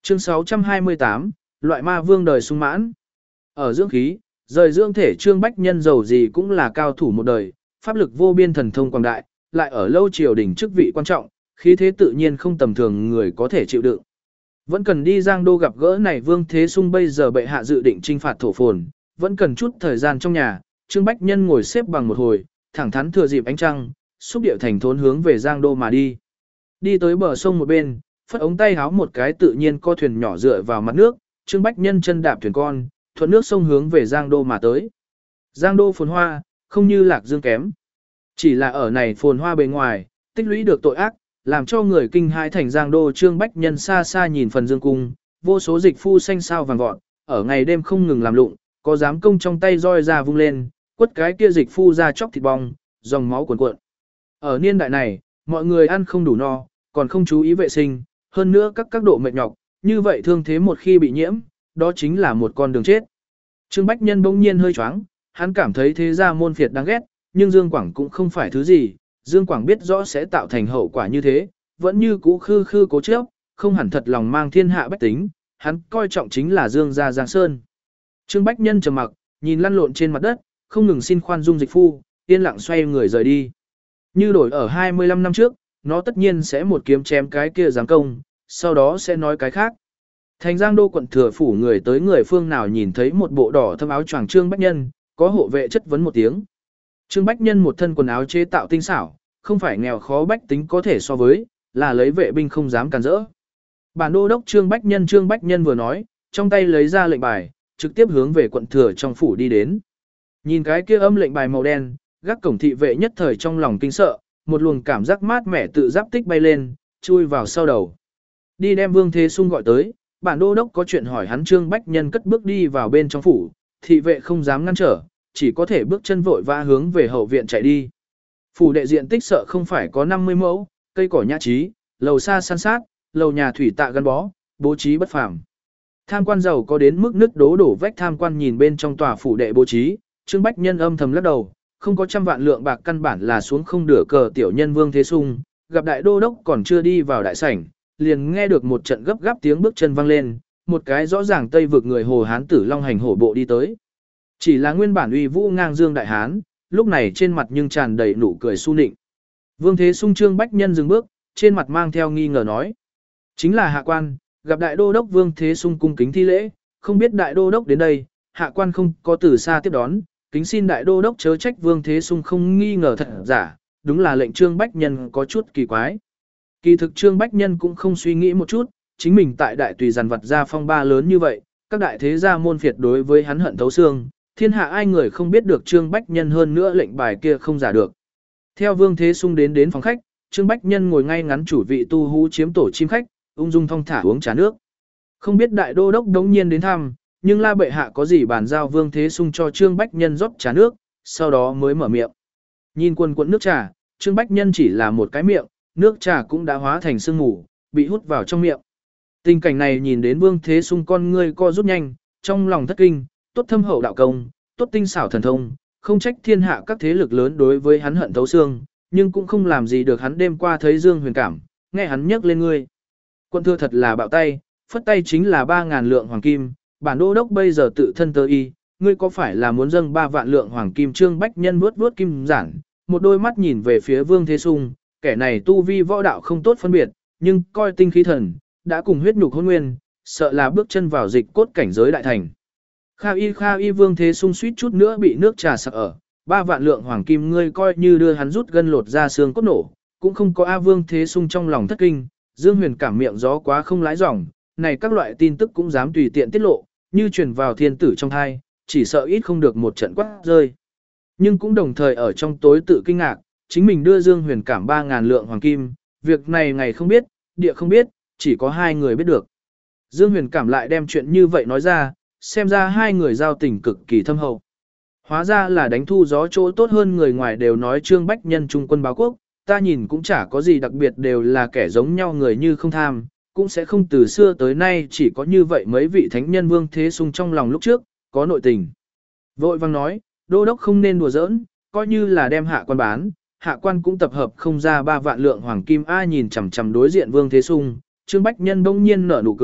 Chương 628, loại ma vương đời sung mãn. Ở dưỡng khí, rời dưỡng thể Trương Bách Nhân giàu gì cũng là cao thủ một đời, pháp lực vô biên thần thông quảng đại, lại ở lâu triều đình chức vị quan trọng, khí thế tự nhiên không tầm thường người có thể chịu đựng. Vẫn cần đi Giang Đô gặp gỡ này Vương Thế Sung bây giờ bệ hạ dự định trinh phạt thổ phồn, vẫn cần chút thời gian trong nhà, Trương Bách Nhân ngồi xếp bằng một hồi, thẳng thắn thừa dịp ánh trăng, xúc điệu thành thốn hướng về Giang Đô mà đi. Đi tới bờ sông một bên, phất ống tay háo một cái tự nhiên co thuyền nhỏ dựa vào mặt nước, Trương Bách Nhân chân đạp thuyền con, thuận nước sông hướng về Giang Đô mà tới. Giang Đô phồn hoa, không như Lạc Dương kém. Chỉ là ở này phồn hoa bề ngoài, tích lũy được tội ác, làm cho người kinh hãi thành Giang Đô. Trương Bách Nhân xa xa nhìn phần dương cung, vô số dịch phu xanh sao vàng vọt, ở ngày đêm không ngừng làm lụng, có dám công trong tay roi ra vung lên, quất cái kia dịch phu ra chóc thịt bong, dòng máu cuồn cuộn. Ở niên đại này, mọi người ăn không đủ no, còn không chú ý vệ sinh, hơn nữa các độ mệt nhọc, như vậy thương thế một khi bị nhiễm, đó chính là một con đường chết. Trương Bách Nhân bỗng nhiên hơi choáng, hắn cảm thấy thế gia môn phiệt đáng ghét, nhưng Dương Quảng cũng không phải thứ gì, Dương Quảng biết rõ sẽ tạo thành hậu quả như thế, vẫn như cũ khư khư cố chấp, không hẳn thật lòng mang thiên hạ bách tính, hắn coi trọng chính là Dương gia Giang Sơn. Trương Bách Nhân trầm mặc, nhìn lăn lộn trên mặt đất, không ngừng xin khoan dung dịch phu, yên lặng xoay người rời đi. Như đổi ở 25 năm trước, nó tất nhiên sẽ một kiếm chém cái kia giáng công, sau đó sẽ nói cái khác. Thành Giang Đô quận thừa phủ người tới người phương nào nhìn thấy một bộ đỏ thâm áo choàng Trương Bách Nhân, có hộ vệ chất vấn một tiếng. Trương Bách Nhân một thân quần áo chế tạo tinh xảo, không phải nghèo khó bách tính có thể so với, là lấy vệ binh không dám cản rỡ. Bản đô đốc Trương Bách Nhân vừa nói, trong tay lấy ra lệnh bài, trực tiếp hướng về quận thừa trong phủ đi đến. Nhìn cái kia âm lệnh bài màu đen, gác cổng thị vệ nhất thời trong lòng kinh sợ, một luồng cảm giác mát mẻ tự giáp tích bay lên, chui vào sau đầu. Đi đem Vương Thế Sung gọi tới, bản đô đốc có chuyện hỏi hắn. Trương Bách Nhân cất bước đi vào bên trong phủ, thị vệ không dám ngăn trở, chỉ có thể bước chân vội vã hướng về hậu viện chạy đi. Phủ đệ diện tích sợ không phải có 50 mẫu, cây cỏ nhã trí, lầu xa san sát, lầu nhà thủy tạ gắn bó, bố trí bất phàm. Tham quan giàu có đến mức nứt đổ vách. Tham quan nhìn bên trong tòa phủ đệ bố trí, Trương Bách Nhân âm thầm lắc đầu, không có trăm vạn lượng bạc căn bản là xuống không đửa cờ tiểu nhân Vương Thế Sung, gặp đại đô đốc còn chưa đi vào đại sảnh, liền nghe được một trận gấp gáp tiếng bước chân vang lên, một cái rõ ràng Tây vực người Hồ Hán tử long hành hổ bộ đi tới. Chỉ là nguyên bản uy vũ ngang dương đại hán, lúc này trên mặt nhưng tràn đầy nụ cười su nịnh. Vương Thế Sung Trương Bách Nhân dừng bước, trên mặt mang theo nghi ngờ nói: "Chính là hạ quan, gặp đại đô đốc." Vương Thế Sung cung kính thi lễ, không biết đại đô đốc đến đây, hạ quan không có từ xa tiếp đón, kính xin đại đô đốc chớ trách. Vương Thế Sung không nghi ngờ thật giả, đúng là lệnh Trương Bách Nhân có chút kỳ quái. Kỳ thực Trương Bách Nhân cũng không suy nghĩ một chút, chính mình tại đại tùy dàn vật ra phong ba lớn như vậy, các đại thế gia môn phiệt đối với hắn hận thấu xương, thiên hạ ai người không biết được Trương Bách Nhân, hơn nữa lệnh bài kia không giả được. Theo Vương Thế Sung đến phòng khách, Trương Bách Nhân ngồi ngay ngắn chủ vị tu hú chiếm tổ chim khách, ung dung thong thả uống trà nước. Không biết đại đô đốc đống nhiên đến thăm, nhưng la bệ hạ có gì bàn giao. Vương Thế Sung cho Trương Bách Nhân rót trà nước, sau đó mới mở miệng. Nhìn quần quần nước trà, Trương Bách Nhân chỉ là một cái miệng, nước trà cũng đã hóa thành sương mù, bị hút vào trong miệng. Tình cảnh này nhìn đến Vương Thế Sung con ngươi co rút nhanh, trong lòng thất kinh, tốt thâm hậu đạo công, tốt tinh xảo thần thông, không trách thiên hạ các thế lực lớn đối với hắn hận thấu xương, nhưng cũng không làm gì được hắn. Đêm qua thấy Dương Huyền cảm, nghe hắn nhắc lên ngươi. Quân thừa thật là bạo tay, phất tay chính là 3.000 lượng hoàng kim, bản đô đốc bây giờ tự thân tơ y, ngươi có phải là muốn dâng 3 vạn lượng hoàng kim? Trương Bách Nhân vuốt kim giản, một đôi mắt nhìn về phía Vương Thế Sung, kẻ này tu vi võ đạo không tốt phân biệt, nhưng coi tinh khí thần, đã cùng huyết nhục hôn nguyên, sợ là bước chân vào dịch cốt cảnh giới đại thành. Kha y Vương Thế Sung suýt chút nữa bị nước trà sặc ở, 3 vạn lượng hoàng kim ngươi coi như đưa hắn rút gân lột ra xương cốt nổ, cũng không có. Vương Thế Sung trong lòng thất kinh, Dương Huyền cảm miệng gió quá không lái dòng, này các loại tin tức cũng dám tùy tiện tiết lộ, như truyền vào thiên tử trong thai, chỉ sợ ít không được một trận quát rơi. Nhưng cũng đồng thời ở trong tối tự kinh ngạc, chính mình đưa Dương Huyền cảm 3.000 lượng hoàng kim, việc này ngày không biết, địa không biết, chỉ có hai người biết được. Dương Huyền cảm lại đem chuyện như vậy nói ra, xem ra hai người giao tình cực kỳ thâm hậu. Hóa ra là đánh thu gió chỗ tốt hơn người ngoài đều nói Trương Bách Nhân trung quân báo quốc, ta nhìn cũng chả có gì đặc biệt, đều là kẻ giống nhau người như không tham, cũng sẽ không từ xưa tới nay chỉ có như vậy mấy vị thánh nhân. Vương Thế Sung trong lòng lúc trước, có nội tình. Vội vang nói, đô đốc không nên đùa giỡn, coi như là đem hạ quan bán, hạ quan cũng tập hợp không ra 3 vạn lượng hoàng kim. Nhìn chằm chằm đối diện Vương Thế Sung, Trương Bách Nhân bỗng nhiên nở nụ cười,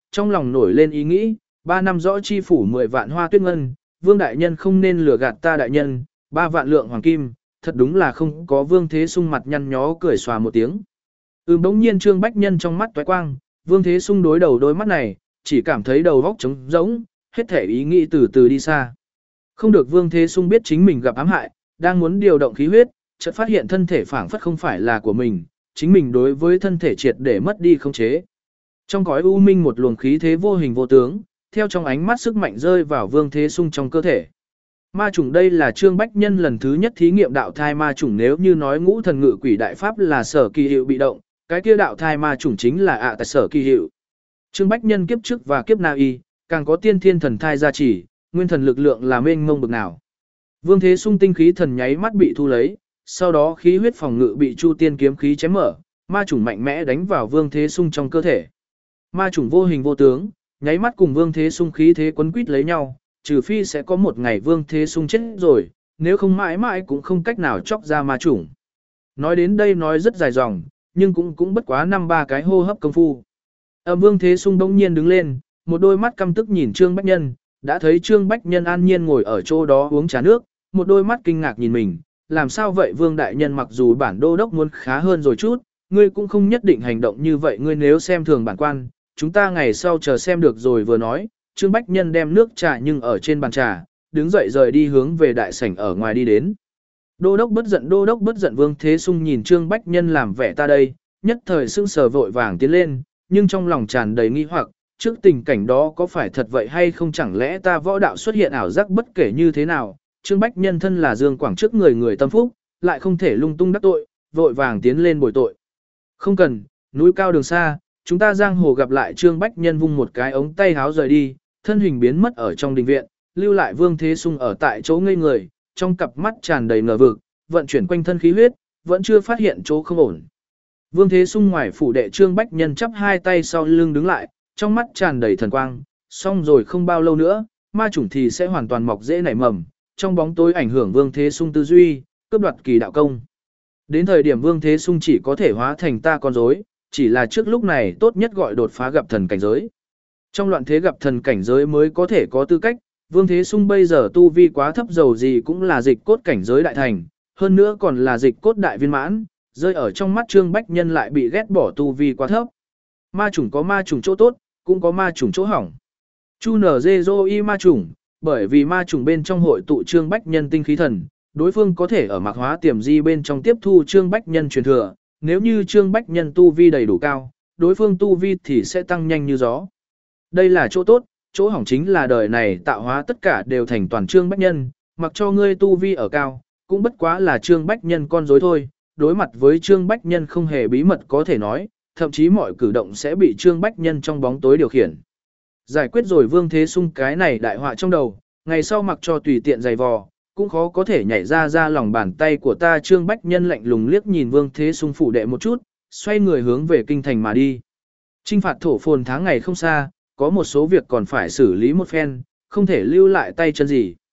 trong lòng nổi lên ý nghĩ, 3 năm rõ chi phủ 10 vạn hoa tuyết ngân, Vương đại nhân không nên lừa gạt ta đại nhân, 3 vạn lượng hoàng kim, thật đúng là không có Vương Thế Sung mặt nhăn nhó cười xòa một tiếng. Bỗng nhiên Trương Bách Nhân trong mắt toái quang, Vương Thế Sung đối đầu đôi mắt này, chỉ cảm thấy đầu óc trống rỗng, hết thể ý nghĩ từ từ đi xa. Không được Vương Thế Sung biết chính mình gặp ám hại, đang muốn điều động khí huyết, chợt phát hiện thân thể phảng phất không phải là của mình, chính mình đối với thân thể triệt để mất đi khống chế. Trong cõi u minh một luồng khí thế vô hình vô tướng, theo trong ánh mắt sức mạnh rơi vào Vương Thế Sung trong cơ thể. Ma chủng đây là Trương Bách Nhân lần thứ nhất thí nghiệm đạo thai ma chủng, nếu như nói ngũ thần ngự quỷ đại pháp là sở kỳ hiệu bị động, cái kia đạo thai ma chủng chính là tại sở kỳ hiệu. Trương Bách Nhân kiếp trước và kiếp na y, càng có tiên thiên thần thai gia trì, nguyên thần lực lượng là mênh mông bực nào. Vương Thế Sung tinh khí thần nháy mắt bị thu lấy, sau đó khí huyết phòng ngự bị Chu Tiên kiếm khí chém mở, ma chủng mạnh mẽ đánh vào Vương Thế Sung trong cơ thể. Ma chủng vô hình vô tướng, nháy mắt cùng Vương Thế Sung khí thế quấn quýt lấy nhau, trừ phi sẽ có một ngày Vương Thế Sung chết rồi, nếu không mãi mãi cũng không cách nào chọc ra ma chủng. Nói đến đây nói rất dài dòng, nhưng cũng bất quá 5-3 cái hô hấp công phu. Vương Thế Sung đông nhiên đứng lên, một đôi mắt căm tức nhìn Trương Bách Nhân, đã thấy Trương Bách Nhân an nhiên ngồi ở chỗ đó uống trà nước, một đôi mắt kinh ngạc nhìn mình, làm sao vậy Vương đại nhân, mặc dù bản đô đốc muốn khá hơn rồi chút, ngươi cũng không nhất định hành động như vậy, ngươi nếu xem thường bản quan, chúng ta ngày sau chờ xem được rồi. Vừa nói, Trương Bách Nhân đem nước trà nhưng ở trên bàn trà, đứng dậy rời đi hướng về đại sảnh ở ngoài đi đến. Đô đốc bất giận, Vương Thế Sung nhìn Trương Bách Nhân làm vẻ ta đây, nhất thời sững sờ vội vàng tiến lên, nhưng trong lòng tràn đầy nghi hoặc, trước tình cảnh đó có phải thật vậy hay không, chẳng lẽ ta võ đạo xuất hiện ảo giác, bất kể như thế nào, Trương Bách Nhân thân là Dương Quảng trước người tâm phúc, lại không thể lung tung đắc tội, vội vàng tiến lên bồi tội. Không cần, núi cao đường xa, chúng ta giang hồ gặp lại. Trương Bách Nhân vung một cái ống tay háo rời đi, thân hình biến mất ở trong đình viện, lưu lại Vương Thế Sung ở tại chỗ ngây người, trong cặp mắt tràn đầy ngờ vực, vận chuyển quanh thân khí huyết, vẫn chưa phát hiện chỗ không ổn. Vương Thế Sung ngoài phủ đệ, Trương Bách Nhân chắp hai tay sau lưng đứng lại, trong mắt tràn đầy thần quang, xong rồi không bao lâu nữa, ma chủng thì sẽ hoàn toàn mọc rễ nảy mầm, trong bóng tối ảnh hưởng Vương Thế Sung tư duy, cướp đoạt kỳ đạo công. Đến thời điểm Vương Thế Sung chỉ có thể hóa thành ta con rối, chỉ là trước lúc này tốt nhất gọi đột phá gặp thần cảnh giới. Trong loạn thế gặp thần cảnh giới mới có thể có tư cách, Vương Thế Sung bây giờ tu vi quá thấp, dầu gì cũng là dịch cốt cảnh giới đại thành, hơn nữa còn là dịch cốt đại viên mãn, rơi ở trong mắt Trương Bách Nhân lại bị ghét bỏ tu vi quá thấp. Ma chủng có ma chủng chỗ tốt, cũng có ma chủng chỗ hỏng. Chu nở dê dô y ma chủng, bởi vì ma chủng bên trong hội tụ Trương Bách Nhân tinh khí thần, đối phương có thể ở mạc hóa tiềm di bên trong tiếp thu Trương Bách Nhân truyền thừa, nếu như Trương Bách Nhân tu vi đầy đủ cao, đối phương tu vi thì sẽ tăng nhanh như gió. Đây là chỗ tốt, chỗ hỏng chính là đời này tạo hóa tất cả đều thành toàn Trương Bách Nhân, mặc cho ngươi tu vi ở cao, cũng bất quá là Trương Bách Nhân con rối thôi, đối mặt với Trương Bách Nhân không hề bí mật có thể nói, thậm chí mọi cử động sẽ bị Trương Bách Nhân trong bóng tối điều khiển. Giải quyết rồi Vương Thế Sung cái này đại họa trong đầu, ngày sau mặc cho tùy tiện giày vò, cũng khó có thể nhảy ra lòng bàn tay của ta. Trương Bách Nhân lạnh lùng liếc nhìn Vương Thế Sung phủ đệ một chút, xoay người hướng về kinh thành mà đi. Chinh phạt thổ phồn tháng ngày không xa, có một số việc còn phải xử lý một phen, không thể lưu lại tay chân gì.